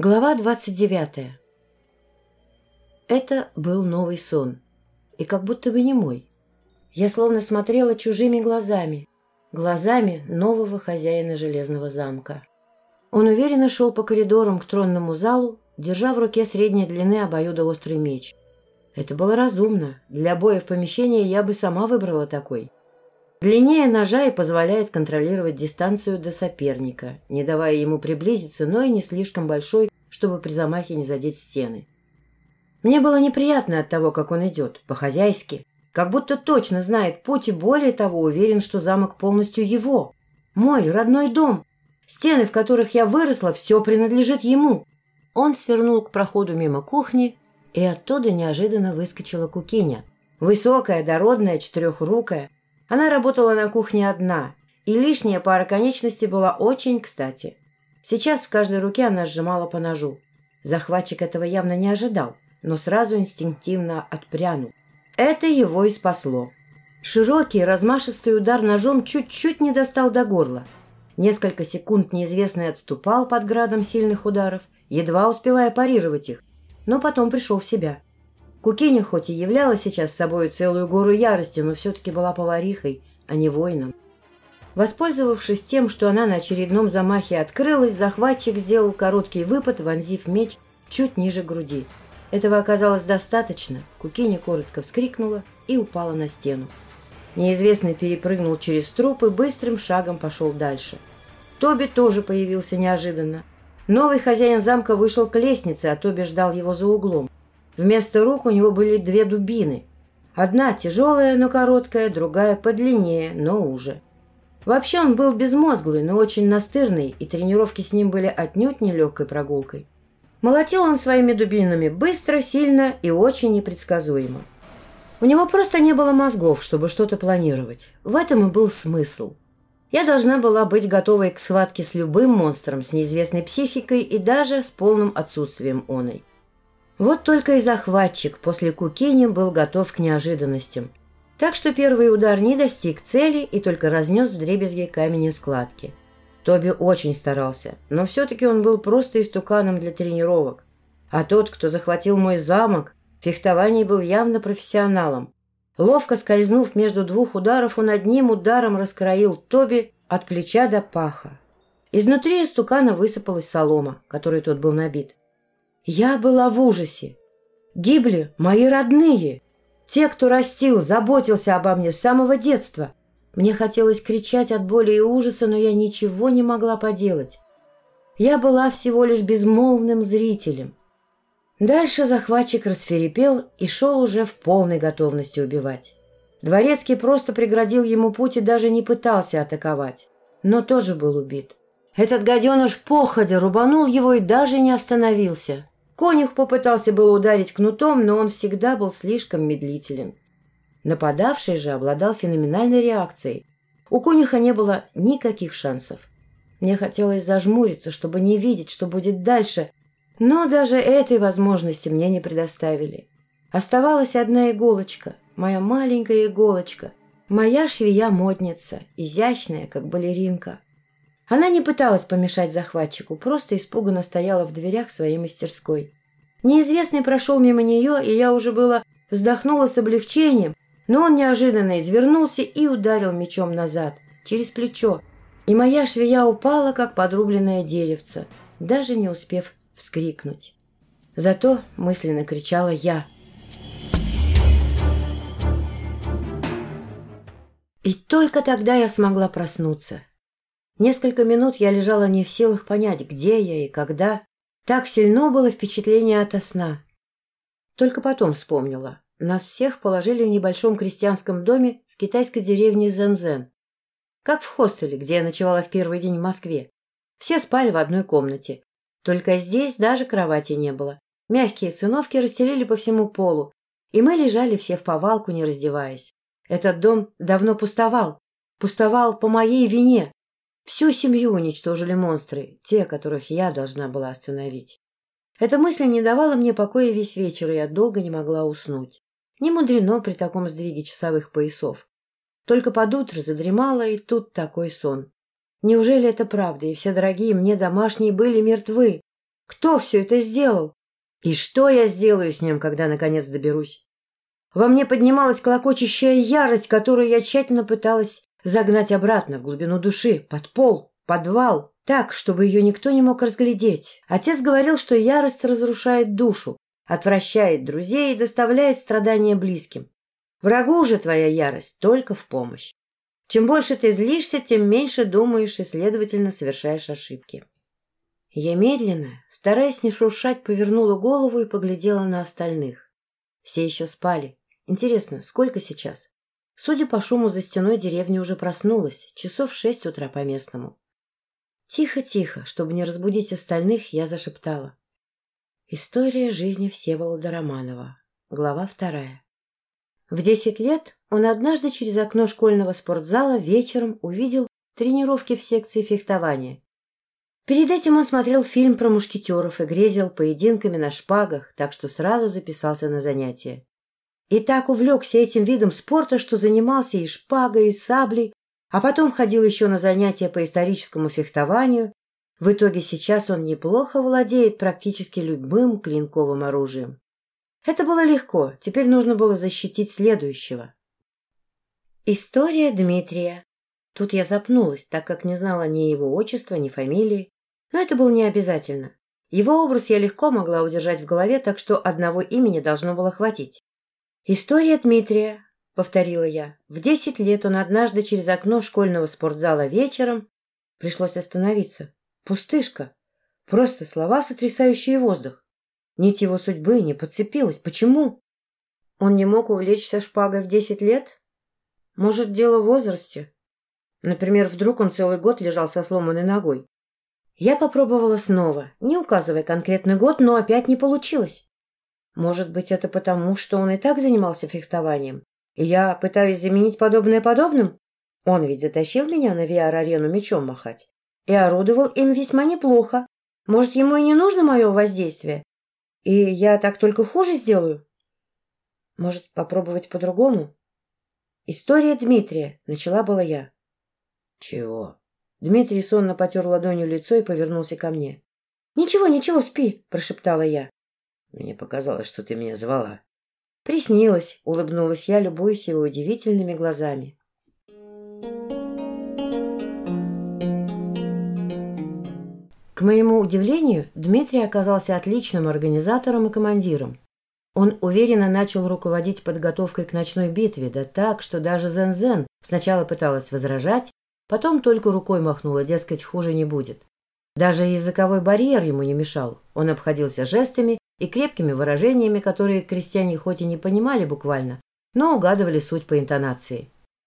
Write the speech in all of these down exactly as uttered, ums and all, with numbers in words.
Глава двадцать девятая. Это был новый сон, и как будто бы не мой. Я словно смотрела чужими глазами, глазами нового хозяина Железного замка. Он уверенно шел по коридорам к тронному залу, держа в руке средней длины обоюдоострый меч. Это было разумно. Для боя в помещении я бы сама выбрала такой. Длиннее ножа и позволяет контролировать дистанцию до соперника, не давая ему приблизиться, но и не слишком большой, чтобы при замахе не задеть стены. Мне было неприятно от того, как он идет, по-хозяйски, как будто точно знает путь и, более того, уверен, что замок полностью его. Мой родной дом. Стены, в которых я выросла, все принадлежит ему. Он свернул к проходу мимо кухни, и оттуда неожиданно выскочила Кукиня. Высокая, дородная, четырехрукая. Она работала на кухне одна, и лишняя пара конечностей была очень кстати. Сейчас в каждой руке она сжимала по ножу. Захватчик этого явно не ожидал, но сразу инстинктивно отпрянул. Это его и спасло. Широкий, размашистый удар ножом чуть-чуть не достал до горла. Несколько секунд неизвестный отступал под градом сильных ударов, едва успевая парировать их, но потом пришел в себя. Кукиня хоть и являла сейчас собой целую гору ярости, но все-таки была поварихой, а не воином. Воспользовавшись тем, что она на очередном замахе открылась, захватчик сделал короткий выпад, вонзив меч чуть ниже груди. Этого оказалось достаточно. Кукиня коротко вскрикнула и упала на стену. Неизвестный перепрыгнул через труп и быстрым шагом пошел дальше. Тоби тоже появился неожиданно. Новый хозяин замка вышел к лестнице, а Тоби ждал его за углом. Вместо рук у него были две дубины. Одна тяжелая, но короткая, другая подлиннее, но уже. Вообще он был безмозглый, но очень настырный, и тренировки с ним были отнюдь не легкой прогулкой. Молотил он своими дубинами быстро, сильно и очень непредсказуемо. У него просто не было мозгов, чтобы что-то планировать. В этом и был смысл. Я должна была быть готовой к схватке с любым монстром, с неизвестной психикой и даже с полным отсутствием оной. Вот только и захватчик после Кукини был готов к неожиданностям. Так что первый удар не достиг цели и только разнес вдребезги камень и складки. Тоби очень старался, но все-таки он был просто истуканом для тренировок. А тот, кто захватил мой замок, в фехтовании был явно профессионалом. Ловко скользнув между двух ударов, он одним ударом раскроил Тоби от плеча до паха. Изнутри истукана высыпалась солома, которой тот был набит. Я была в ужасе. Гибли мои родные. Те, кто растил, заботился обо мне с самого детства. Мне хотелось кричать от боли и ужаса, но я ничего не могла поделать. Я была всего лишь безмолвным зрителем. Дальше захватчик расферепел и шел уже в полной готовности убивать. Дворецкий просто преградил ему путь и даже не пытался атаковать, но тоже был убит. Этот гаденыш походя рубанул его и даже не остановился. Конюх попытался было ударить кнутом, но он всегда был слишком медлителен. Нападавший же обладал феноменальной реакцией. У конюха не было никаких шансов. Мне хотелось зажмуриться, чтобы не видеть, что будет дальше, но даже этой возможности мне не предоставили. Оставалась одна иголочка, моя маленькая иголочка, моя швея-модница, изящная, как балеринка. Она не пыталась помешать захватчику, просто испуганно стояла в дверях своей мастерской. Неизвестный прошел мимо нее, и я уже было вздохнула с облегчением, но он неожиданно извернулся и ударил мечом назад, через плечо, и моя швея упала, как подрубленное деревце, даже не успев вскрикнуть. Зато мысленно кричала я. И только тогда я смогла проснуться. Несколько минут я лежала не в силах понять, где я и когда. Так сильно было впечатление ото сна. Только потом вспомнила. Нас всех положили в небольшом крестьянском доме в китайской деревне Зэнзэн. Как в хостеле, где я ночевала в первый день в Москве. Все спали в одной комнате. Только здесь даже кровати не было. Мягкие циновки расстелили по всему полу, и мы лежали все вповалку, не раздеваясь. Этот дом давно пустовал. Пустовал по моей вине. Всю семью уничтожили монстры, те, которых я должна была остановить. Эта мысль не давала мне покоя весь вечер, и я долго не могла уснуть. Не мудрено при таком сдвиге часовых поясов. Только под утро задремала, и тут такой сон. Неужели это правда, и все дорогие мне домашние были мертвы? Кто все это сделал? И что я сделаю с ним, когда наконец доберусь? Во мне поднималась клокочущая ярость, которую я тщательно пыталась загнать обратно в глубину души, под пол, подвал, так, чтобы ее никто не мог разглядеть. Отец говорил, что ярость разрушает душу, отвращает друзей и доставляет страдания близким. Врагу же твоя ярость только в помощь. Чем больше ты злишься, тем меньше думаешь и, следовательно, совершаешь ошибки. Я медленно, стараясь не шуршать, повернула голову и поглядела на остальных. Все еще спали. Интересно, сколько сейчас? Судя по шуму, за стеной деревня уже проснулась, часов шесть утра по местному. Тихо-тихо, чтобы не разбудить остальных, я зашептала. История жизни Всеволода Романова. Глава вторая. В десять лет он однажды через окно школьного спортзала вечером увидел тренировки в секции фехтования. Перед этим он смотрел фильм про мушкетеров и грезил поединками на шпагах, так что сразу записался на занятия. И так увлекся этим видом спорта, что занимался и шпагой, и саблей, а потом ходил еще на занятия по историческому фехтованию. В итоге сейчас он неплохо владеет практически любым клинковым оружием. Это было легко, теперь нужно было защитить следующего. История Дмитрия. Тут я запнулась, так как не знала ни его отчества, ни фамилии. Но это было не обязательно. Его образ я легко могла удержать в голове, так что одного имени должно было хватить. «История Дмитрия», — повторила я. В десять лет он однажды через окно школьного спортзала вечером... Пришлось остановиться. Пустышка. Просто слова, сотрясающие воздух. Нить его судьбы не подцепилась. Почему? Он не мог увлечься шпагой в десять лет? Может, дело в возрасте? Например, вдруг он целый год лежал со сломанной ногой. Я попробовала снова, не указывая конкретный год, но опять не получилось. Может быть, это потому, что он и так занимался фехтованием, и я пытаюсь заменить подобное подобным? Он ведь затащил меня на ви ар-арену мечом махать и орудовал им весьма неплохо. Может, ему и не нужно мое воздействие? И я так только хуже сделаю? Может, попробовать по-другому? История Дмитрия, начала была я. Чего? Дмитрий сонно потер ладонью лицо и повернулся ко мне. Ничего, ничего, спи, прошептала я. Мне показалось, что ты меня звала. Приснилось, улыбнулась я, любуясь его удивительными глазами. К моему удивлению, Дмитрий оказался отличным организатором и командиром. Он уверенно начал руководить подготовкой к ночной битве, да так, что даже Зен-Зен сначала пыталась возражать, потом только рукой махнула, дескать, хуже не будет. Даже языковой барьер ему не мешал. Он обходился жестами и крепкими выражениями, которые крестьяне хоть и не понимали буквально, но угадывали суть по интонации.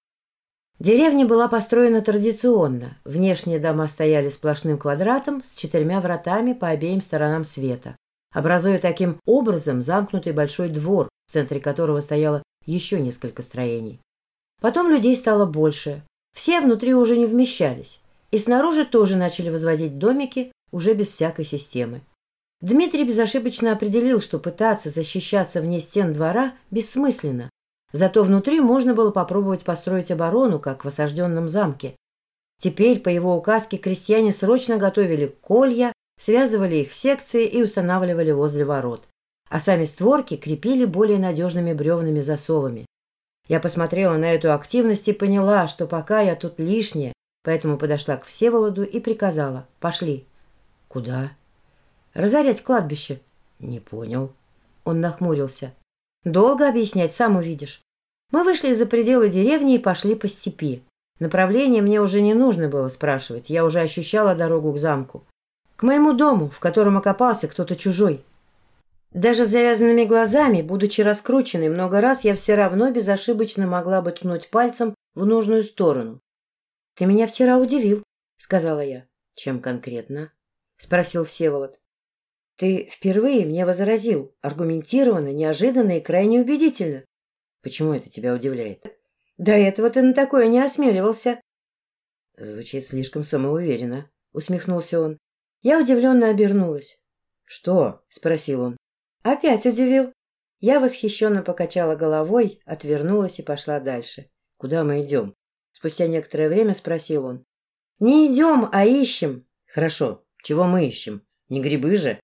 Деревня была построена традиционно. Внешние дома стояли сплошным квадратом с четырьмя вратами по обеим сторонам света, образуя таким образом замкнутый большой двор, в центре которого стояло еще несколько строений. Потом людей стало больше. Все внутри уже не вмещались. И снаружи тоже начали возводить домики, уже без всякой системы. Дмитрий безошибочно определил, что пытаться защищаться вне стен двора бессмысленно. Зато внутри можно было попробовать построить оборону, как в осажденном замке. Теперь, по его указке, крестьяне срочно готовили колья, связывали их в секции и устанавливали возле ворот. А сами створки крепили более надежными бревнами засовами. Я посмотрела на эту активность и поняла, что пока я тут лишняя, поэтому подошла к Всеволоду и приказала: «Пошли». «Куда?» «Разорять кладбище». «Не понял». Он нахмурился. «Долго объяснять, сам увидишь». Мы вышли за пределы деревни и пошли по степи. Направление мне уже не нужно было спрашивать, я уже ощущала дорогу к замку. К моему дому, в котором окопался кто-то чужой. Даже с завязанными глазами, будучи раскрученной много раз, я все равно безошибочно могла бы ткнуть пальцем в нужную сторону. — Ты меня вчера удивил, — сказала я. — Чем конкретно? — спросил Всеволод. — Ты впервые мне возразил, аргументированно, неожиданно и крайне убедительно. — Почему это тебя удивляет? — До этого ты на такое не осмеливался. — Звучит слишком самоуверенно, — усмехнулся он. Я удивленно обернулась. — Что? — спросил он. — Опять удивил. Я восхищенно покачала головой, отвернулась и пошла дальше. — Куда мы идем? Спустя некоторое время спросил он. — Не идем, а ищем. — Хорошо. Чего мы ищем? Не грибы же?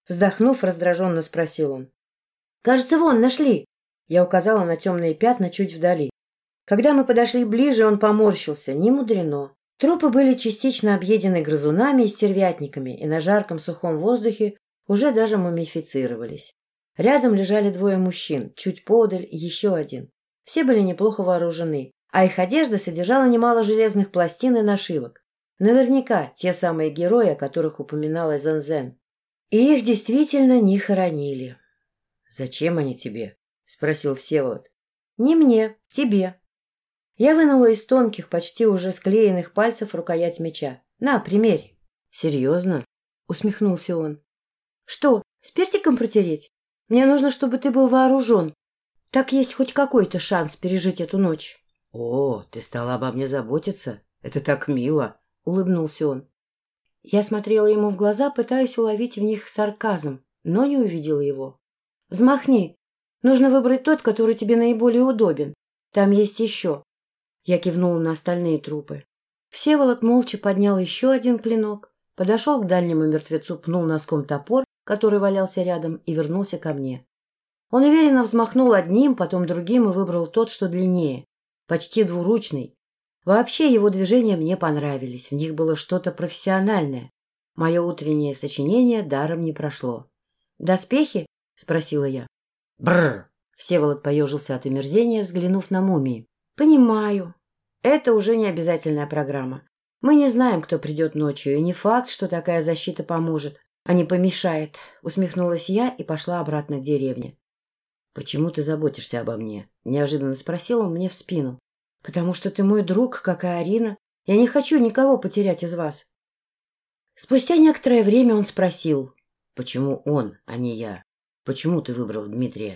Вздохнув, раздраженно спросил он. «Кажется, вон, нашли!» Я указала на темные пятна чуть вдали. Когда мы подошли ближе, он поморщился. Не мудрено. Трупы были частично объедены грызунами и стервятниками, и на жарком сухом воздухе уже даже мумифицировались. Рядом лежали двое мужчин, чуть поодаль еще один. Все были неплохо вооружены, а их одежда содержала немало железных пластин и нашивок. Наверняка те самые герои, о которых упоминала Зензен. И их действительно не хоронили. — Зачем они тебе? — спросил Всеволод. — Не мне, тебе. Я вынула из тонких, почти уже склеенных пальцев рукоять меча. — На, примерь. — Серьезно? — усмехнулся он. — Что, с пертиком протереть? Мне нужно, чтобы ты был вооружен. Так есть хоть какой-то шанс пережить эту ночь. — О, ты стала обо мне заботиться? Это так мило! — улыбнулся он. Я смотрела ему в глаза, пытаясь уловить в них сарказм, но не увидела его. — Взмахни. Нужно выбрать тот, который тебе наиболее удобен. Там есть еще. Я кивнула на остальные трупы. Всеволод молча поднял еще один клинок, подошел к дальнему мертвецу, пнул носком топор, который валялся рядом, и вернулся ко мне. Он уверенно взмахнул одним, потом другим и выбрал тот, что длиннее, почти двуручный. Вообще его движения мне понравились, в них было что-то профессиональное. Мое утреннее сочинение даром не прошло. «Доспехи?» — спросила я. «Бррр!» — Всеволод поежился от омерзения, взглянув на мумии. «Понимаю. Это уже не обязательная программа. Мы не знаем, кто придет ночью, и не факт, что такая защита поможет, а не помешает», — усмехнулась я и пошла обратно к деревне. «Почему ты заботишься обо мне?» — неожиданно спросил он мне в спину. «Потому что ты мой друг, как и Арина. Я не хочу никого потерять из вас». Спустя некоторое время он спросил: «Почему он, а не я? Почему ты выбрал Дмитрия?»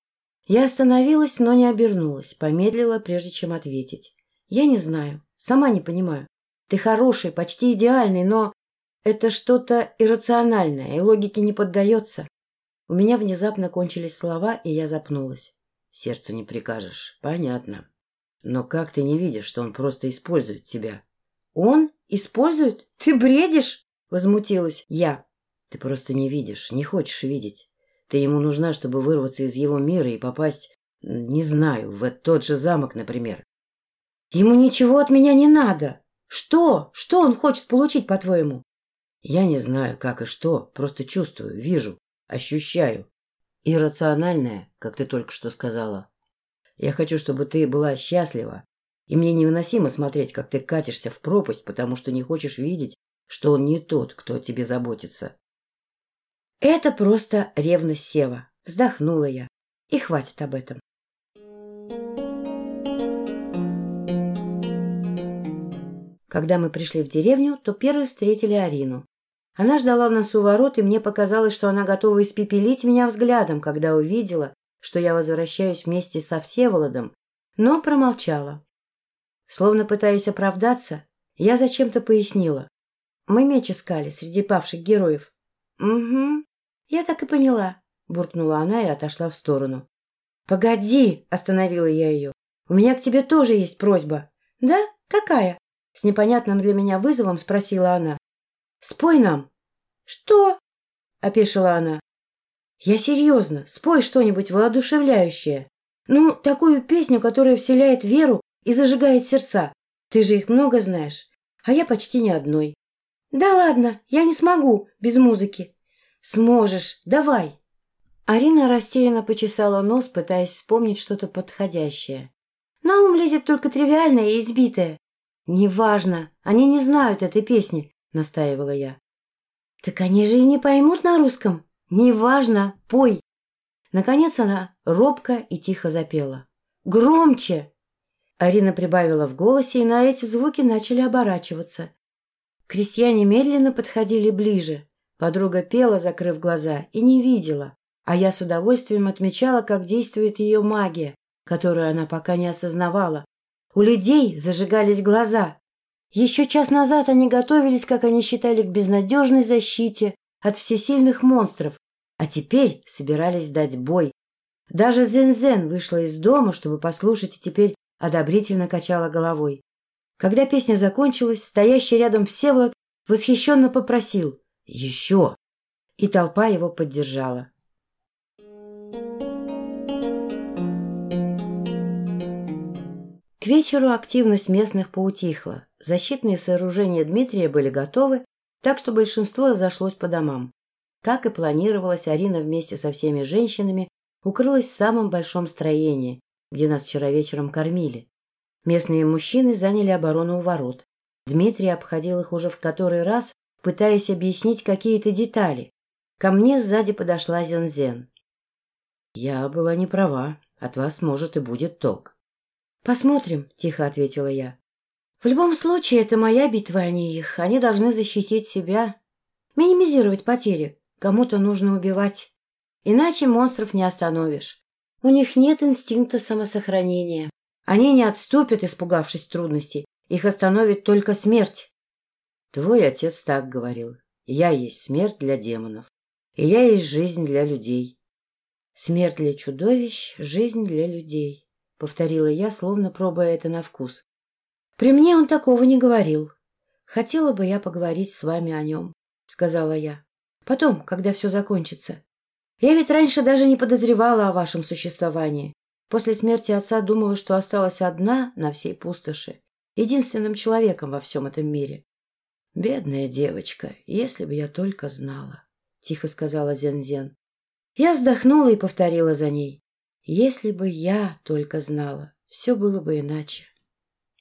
Я остановилась, но не обернулась, помедлила, прежде чем ответить. «Я не знаю, сама не понимаю. Ты хороший, почти идеальный, но это что-то иррациональное, и логике не поддается». У меня внезапно кончились слова, и я запнулась. «Сердцу не прикажешь. Понятно. Но как ты не видишь, что он просто использует тебя?» «Он? Использует? Ты бредишь?» — возмутилась я. «Ты просто не видишь, не хочешь видеть. Ты ему нужна, чтобы вырваться из его мира и попасть, не знаю, в тот же замок, например». «Ему ничего от меня не надо. Что? Что он хочет получить, по-твоему?» «Я не знаю, как и что, просто чувствую, вижу, ощущаю. Иррациональное, как ты только что сказала. Я хочу, чтобы ты была счастлива, и мне невыносимо смотреть, как ты катишься в пропасть, потому что не хочешь видеть, что он не тот, кто о тебе заботится». «Это просто ревность Сева», — вздохнула я. «И хватит об этом». Когда мы пришли в деревню, то первой встретили Арину. Она ждала нас у ворот, и мне показалось, что она готова испепелить меня взглядом, когда увидела, что я возвращаюсь вместе со Всеволодом, но промолчала. Словно пытаясь оправдаться, я зачем-то пояснила. «Мы меч искали среди павших героев». «Угу, я так и поняла», — буркнула она и отошла в сторону. «Погоди», — остановила я ее, — «у меня к тебе тоже есть просьба». «Да? Какая?» — с непонятным для меня вызовом спросила она. «Спой нам». «Что?» — опешила она. «Я серьезно. Спой что-нибудь воодушевляющее. Ну, такую песню, которая вселяет веру и зажигает сердца. Ты же их много знаешь, а я почти ни одной». «Да ладно, я не смогу без музыки». «Сможешь, давай». Арина растерянно почесала нос, пытаясь вспомнить что-то подходящее. «На ум лезет только тривиальное и избитое». «Неважно, они не знают этой песни», — настаивала я. «Так они же и не поймут на русском. Неважно, пой». Наконец она робко и тихо запела. «Громче!» Арина прибавила в голосе, и на эти звуки начали оборачиваться. Крестьяне медленно подходили ближе. Подруга пела, закрыв глаза, и не видела, а я с удовольствием отмечала, как действует ее магия, которую она пока не осознавала. У людей зажигались глаза. Еще час назад они готовились, как они считали, к безнадежной защите от всесильных монстров, а теперь собирались дать бой. Даже Зензен вышла из дома, чтобы послушать, и теперь одобрительно качала головой. Когда песня закончилась, стоящий рядом Всеволод восхищенно попросил: «Еще!» И толпа его поддержала. К вечеру активность местных поутихла. Защитные сооружения Дмитрия были готовы, так что большинство разошлось по домам. Как и планировалось, Арина вместе со всеми женщинами укрылась в самом большом строении, где нас вчера вечером кормили. Местные мужчины заняли оборону у ворот. Дмитрий обходил их уже в который раз, пытаясь объяснить какие-то детали. Ко мне сзади подошла Зензен. — Я была не права. От вас, может, и будет толк. — Посмотрим, — тихо ответила я. — В любом случае, это моя битва, а не их. Они должны защитить себя, минимизировать потери. Кому-то нужно убивать. Иначе монстров не остановишь. У них нет инстинкта самосохранения. Они не отступят, испугавшись трудностей. Их остановит только смерть. Твой отец так говорил. Я есть смерть для демонов. И я есть жизнь для людей. Смерть для чудовищ, жизнь для людей, — повторила я, словно пробуя это на вкус. При мне он такого не говорил. Хотела бы я поговорить с вами о нем, — сказала я. Потом, когда все закончится. Я ведь раньше даже не подозревала о вашем существовании. После смерти отца думала, что осталась одна на всей пустоши, единственным человеком во всем этом мире. — Бедная девочка, если бы я только знала, — тихо сказала Зензен. Я вздохнула и повторила за ней. Если бы я только знала, все было бы иначе.